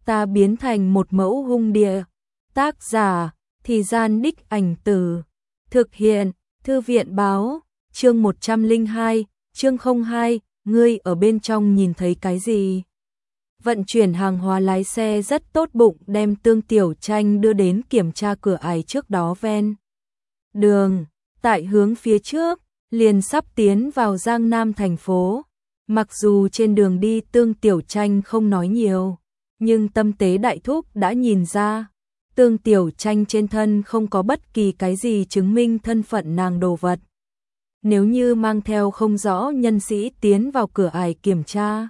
ta biến thành một mẫu hung địa. Tác giả, Thì Gian Đích Ảnh Từ. Thực hiện, Thư viện báo, chương 102, chương 02, ngươi ở bên trong nhìn thấy cái gì? Vận chuyển hàng hóa lái xe rất tốt bụng đem Tương Tiểu Tranh đưa đến kiểm tra cửa ải trước đó ven đường, tại hướng phía trước, liền sắp tiến vào Giang Nam thành phố. Mặc dù trên đường đi Tương Tiểu Tranh không nói nhiều, nhưng tâm tế đại thúc đã nhìn ra, Tương Tiểu Tranh trên thân không có bất kỳ cái gì chứng minh thân phận nàng đồ vật. Nếu như mang theo không rõ nhân sĩ tiến vào cửa ải kiểm tra,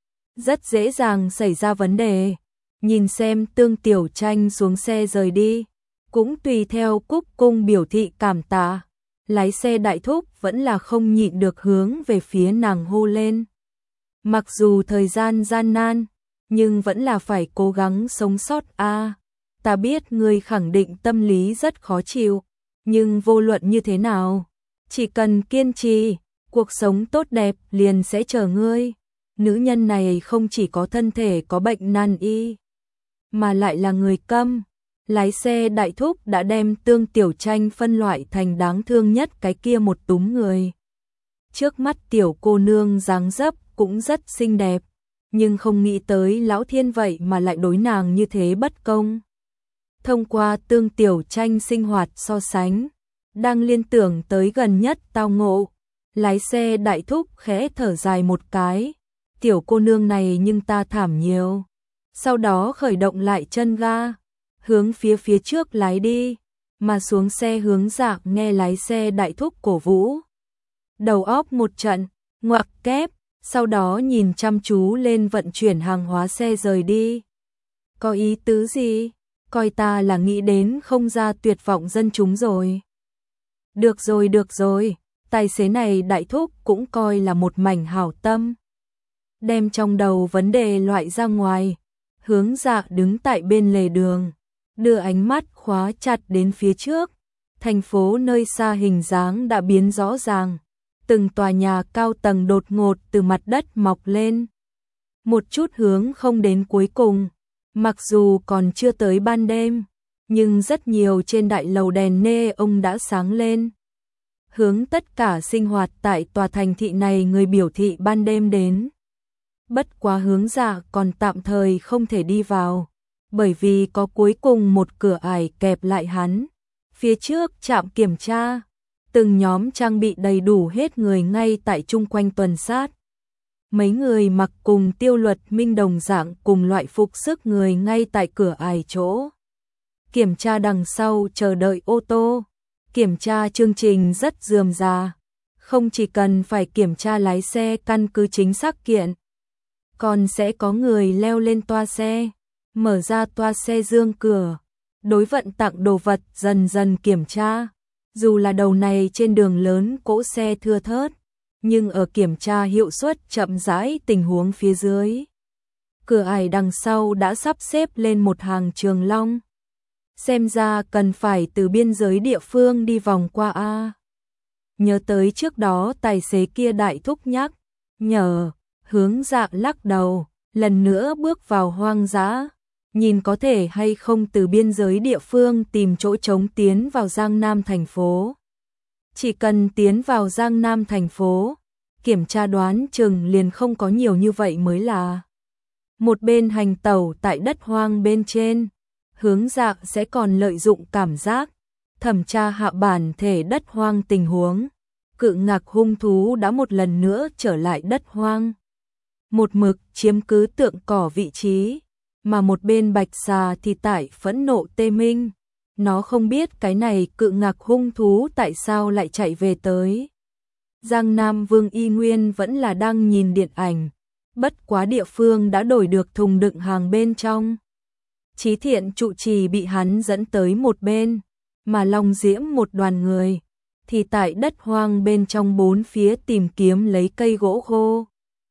rất dễ dàng xảy ra vấn đề. Nhìn xem Tương Tiểu Tranh xuống xe rời đi, cũng tùy theo cúc cung biểu thị cảm tạ. Lái xe đại thúc vẫn là không nhịn được hướng về phía nàng hô lên. Mặc dù thời gian gian nan, nhưng vẫn là phải cố gắng sống sót a. Ta biết ngươi khẳng định tâm lý rất khó chịu, nhưng vô luận như thế nào, chỉ cần kiên trì, cuộc sống tốt đẹp liền sẽ chờ ngươi. Nữ nhân này không chỉ có thân thể có bệnh nan y, mà lại là người câm. Lái xe đại thúc đã đem Tương Tiểu Tranh phân loại thành đáng thương nhất cái kia một túm người. Trước mắt tiểu cô nương dáng dấp cũng rất xinh đẹp, nhưng không nghĩ tới lão thiên vậy mà lại đối nàng như thế bất công. Thông qua Tương Tiểu Tranh sinh hoạt so sánh, đang liên tưởng tới gần nhất tao ngộ, lái xe đại thúc khẽ thở dài một cái. Tiểu cô nương này nhưng ta thảm nhiều. Sau đó khởi động lại chân ga, hướng phía trước lái đi, mà xuống xe hướng Dạ nghe lái xe đại thúc cổ vũ. Đầu óc một trận, ngoặc kép, sau đó nhìn chăm chú lên vận chuyển hàng hóa xe rời đi. Có ý tứ gì? Coi ta là nghĩ đến không ra tuyệt vọng dân chúng rồi. Được rồi, tài xế này đại thúc cũng coi là một mảnh hảo tâm. Đem trong đầu vấn đề loại ra ngoài, hướng Dạ đứng tại bên lề đường, đưa ánh mắt khóa chặt đến phía trước. Thành phố nơi xa hình dáng đã biến rõ ràng, từng tòa nhà cao tầng đột ngột từ mặt đất mọc lên. Một chút hướng không đến cuối cùng, mặc dù còn chưa tới ban đêm, nhưng rất nhiều trên đại lầu đèn neon đã sáng lên. Hướng tất cả sinh hoạt tại tòa thành thị này người biểu thị ban đêm đến. Bất quá hướng Dạ còn tạm thời không thể đi vào, bởi vì có cuối cùng một cửa ải kẹp lại hắn. Phía trước trạm kiểm tra, từng nhóm trang bị đầy đủ hết người ngay tại chung quanh tuần sát. Mấy người mặc cùng Tiêu Luật Minh đồng dạng cùng loại phục sức người ngay tại cửa ải chỗ kiểm tra đằng sau chờ đợi ô tô. Kiểm tra chương trình rất rườm rà, không chỉ cần phải kiểm tra lái xe căn cứ chính xác kiện, còn sẽ có người leo lên toa xe, mở ra toa xe dương cửa, đối vận tặng đồ vật dần dần kiểm tra. Dù là đầu này trên đường lớn cỗ xe thưa thớt, nhưng ở kiểm tra hiệu suất chậm rãi tình huống phía dưới, cửa ải đằng sau đã sắp xếp lên một hàng trường long. Xem ra cần phải từ biên giới địa phương đi vòng qua a. Nhớ tới trước đó tài xế kia đại thúc nhắc nhở, hướng Dạ lắc đầu, lần nữa bước vào hoang dã, nhìn có thể hay không từ biên giới địa phương tìm chỗ trống tiến vào Giang Nam thành phố. Chỉ cần tiến vào Giang Nam thành phố, kiểm tra đoán chừng liền không có nhiều như vậy mới là. Một bên hành tẩu tại đất hoang bên trên, hướng Dạ sẽ còn lợi dụng cảm giác thẩm tra hạ bản thể đất hoang tình huống. Cự ngạc hung thú đã một lần nữa trở lại đất hoang, một mực chiếm cứ tượng cỏ vị trí, mà một bên bạch xà thì tại phẫn nộ tê minh. Nó không biết cái này cự ngạc hung thú tại sao lại chạy về tới. Giang Nam Vương y nguyên vẫn là đang nhìn điện ảnh, bất quá địa phương đã đổi được thùng đựng hàng bên trong. Chí Thiện trụ trì bị hắn dẫn tới một bên, mà Long Diễm một đoàn người thì tại đất hoang bên trong bốn phía tìm kiếm lấy cây gỗ khô.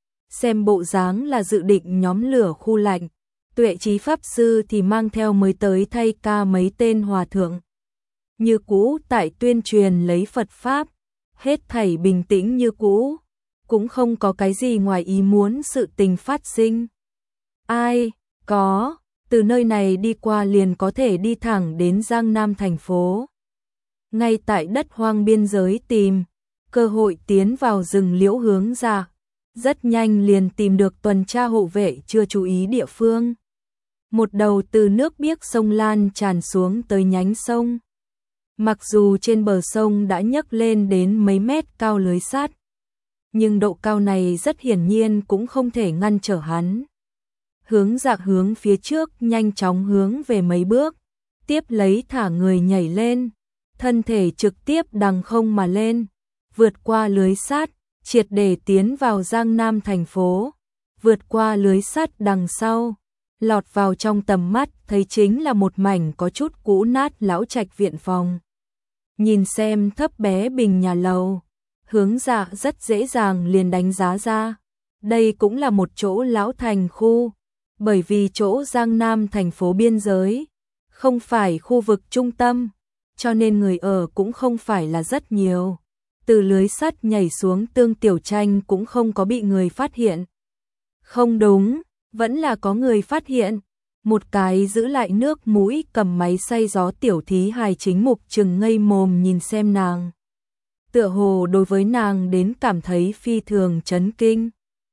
Xem bộ dáng là dự định nhóm lửa khu lạnh. Tuệ Trí Pháp Sư thì mang theo mới tới thay ca mấy tên hòa thượng. Như cũ tại tuyên truyền lấy Phật Pháp, hết thảy bình tĩnh như cũ, cũng không có cái gì ngoài ý muốn sự tình phát sinh. Ai, có, từ nơi này đi qua liền có thể đi thẳng đến Giang Nam thành phố. Ngay tại đất hoang biên giới tìm cơ hội tiến vào rừng liễu Hướng Dạ, rất nhanh liền tìm được tuần tra hộ vệ chưa chú ý địa phương. Một đầu từ nước biếc sông lan tràn xuống tới nhánh sông. Mặc dù trên bờ sông đã nhấc lên đến mấy mét cao lưới sắt, nhưng độ cao này rất hiển nhiên cũng không thể ngăn trở hắn. Hướng Dạ hướng phía trước nhanh chóng hướng về mấy bước, tiếp lấy thả người nhảy lên, thân thể trực tiếp đằng không mà lên, vượt qua lưới sắt, triệt để tiến vào Giang Nam thành phố, vượt qua lưới sắt đằng sau, lọt vào trong tầm mắt thấy chính là một mảnh có chút cũ nát lão trạch viện phòng. Nhìn xem thấp bé bình nhà lầu, Hướng Dạ rất dễ dàng liền đánh giá ra, đây cũng là một chỗ lão thành khu, bởi vì chỗ Giang Nam thành phố biên giới, không phải khu vực trung tâm, cho nên người ở cũng không phải là rất nhiều. Từ lưới sắt nhảy xuống Tương Tiểu Tranh cũng không có bị người phát hiện. Không đúng, vẫn là có người phát hiện. Một cái giữ lại nước mũi cầm máy xay gió tiểu thí hài chính mục trừng ngây mồm nhìn xem nàng. Tựa hồ đối với nàng đến cảm thấy phi thường chấn kinh.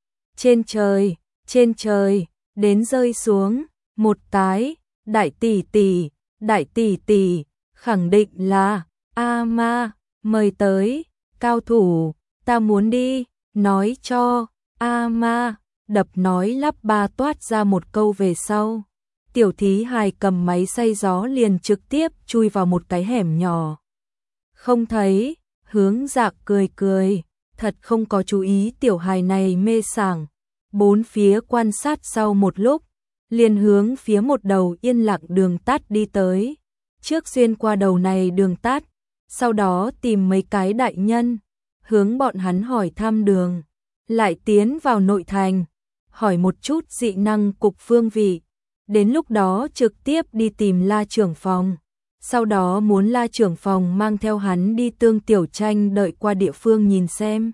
Trên trời, đến rơi xuống, một cái, đại tỷ tỷ, khẳng định là, A Ma, mời tới, cao thủ, ta muốn đi, nói cho, A Ma, đập nói lắp ba toát ra một câu về sau. Tiểu thí hài cầm máy xay gió liền trực tiếp chui vào một cái hẻm nhỏ. Không thấy, Hướng Dạ cười cười, thật không có chú ý tiểu hài này mê sảng. Bốn phía quan sát sau một lúc, liền hướng phía một đầu yên lặng đường tắt đi tới. Trước xuyên qua đầu này đường tắt, sau đó tìm mấy cái đại nhân, hướng bọn hắn hỏi thăm đường, lại tiến vào nội thành, hỏi một chút dị năng cục phương vị. Đến lúc đó trực tiếp đi tìm La trưởng phòng, sau đó muốn La trưởng phòng mang theo hắn đi Tương Tiểu Tranh đợi qua địa phương nhìn xem.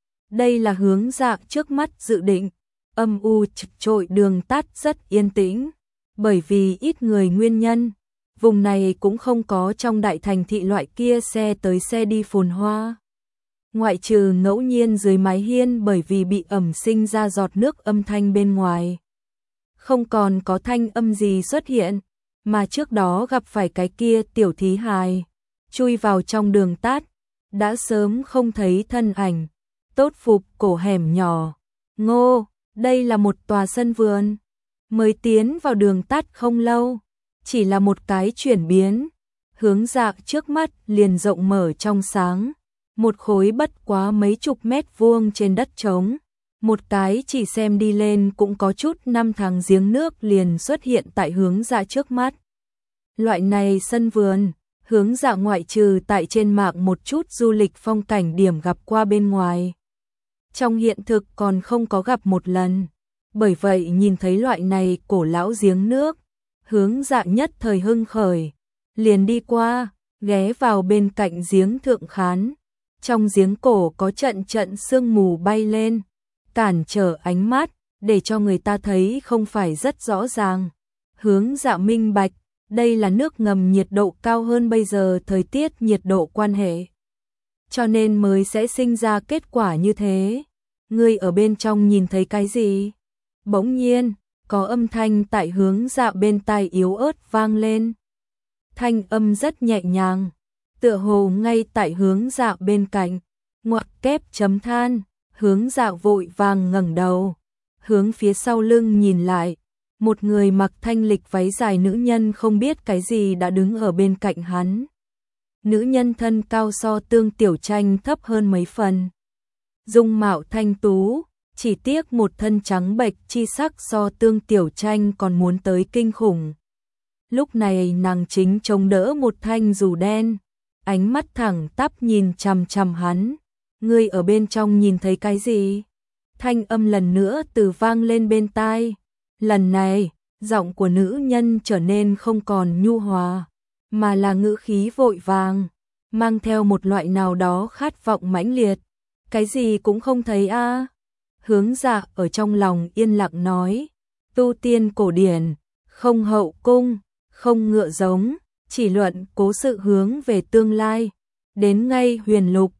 Đây là Hướng Dạ trước mắt dự định, âm u chật chội đường tắt rất yên tĩnh, bởi vì ít người nguyên nhân, vùng này cũng không có trong đại thành thị loại kia xe tới xe đi phồn hoa. Ngoại trừ ngẫu nhiên dưới mái hiên bởi vì bị ẩm sinh ra giọt nước âm thanh bên ngoài. Không còn có thanh âm gì xuất hiện, mà trước đó gặp phải cái kia tiểu thí hài, chui vào trong đường tắt, đã sớm không thấy thân ảnh, tốt phục cổ hẻm nhỏ. Ngô, đây là một tòa sân vườn, mới tiến vào đường tắt không lâu, chỉ là một cái chuyển biến, Hướng Dạ trước mắt liền rộng mở trong sáng, một khối bất quá mấy chục mét vuông trên đất trống. Một cái chỉ xem đi lên cũng có chút năm tháng giếng nước liền xuất hiện tại Hướng Dạ trước mắt. Loại này sân vườn, Hướng Dạ ngoại trừ tại trên mạng một chút du lịch phong cảnh điểm gặp qua bên ngoài. Trong hiện thực còn không có gặp một lần. Bởi vậy nhìn thấy loại này cổ lão giếng nước, Hướng Dạ nhất thời hưng khởi. Liền đi qua, ghé vào bên cạnh giếng thượng khán. Trong giếng cổ có trận trận sương mù bay lên, cản trở ánh mắt, để cho người ta thấy không phải rất rõ ràng. Hướng Dạ minh bạch, đây là nước ngầm nhiệt độ cao hơn bây giờ thời tiết nhiệt độ quan hệ. Cho nên mới sẽ sinh ra kết quả như thế. Ngươi ở bên trong nhìn thấy cái gì? Bỗng nhiên, có âm thanh tại Hướng Dạ bên tai yếu ớt vang lên. Thanh âm rất nhẹ nhàng, tựa hồ ngay tại Hướng Dạ bên cạnh, ngoặc kép chấm than. Hướng Dạ vội vàng ngẩng đầu, hướng phía sau lưng nhìn lại, một người mặc thanh lịch váy dài nữ nhân không biết cái gì đã đứng ở bên cạnh hắn. Nữ nhân thân cao so Tương Tiểu Tranh thấp hơn mấy phần. Dung mạo thanh tú, chỉ tiếc một thân trắng bệch chi sắc so Tương Tiểu Tranh còn muốn tới kinh khủng. Lúc này nàng chính chống đỡ một thanh dù đen, ánh mắt thẳng tắp nhìn chằm chằm hắn. Ngươi ở bên trong nhìn thấy cái gì? Thanh âm lần nữa từ vang lên bên tai. Lần này, giọng của nữ nhân trở nên không còn nhu hòa, mà là ngữ khí vội vàng, mang theo một loại nào đó khát vọng mãnh liệt. Cái gì cũng không thấy a. Hướng Dạ ở trong lòng yên lặng nói, tu tiên cổ điển, không hậu cung, không ngựa giống, chỉ luận cố sự hướng về tương lai. Đến ngay huyền lục,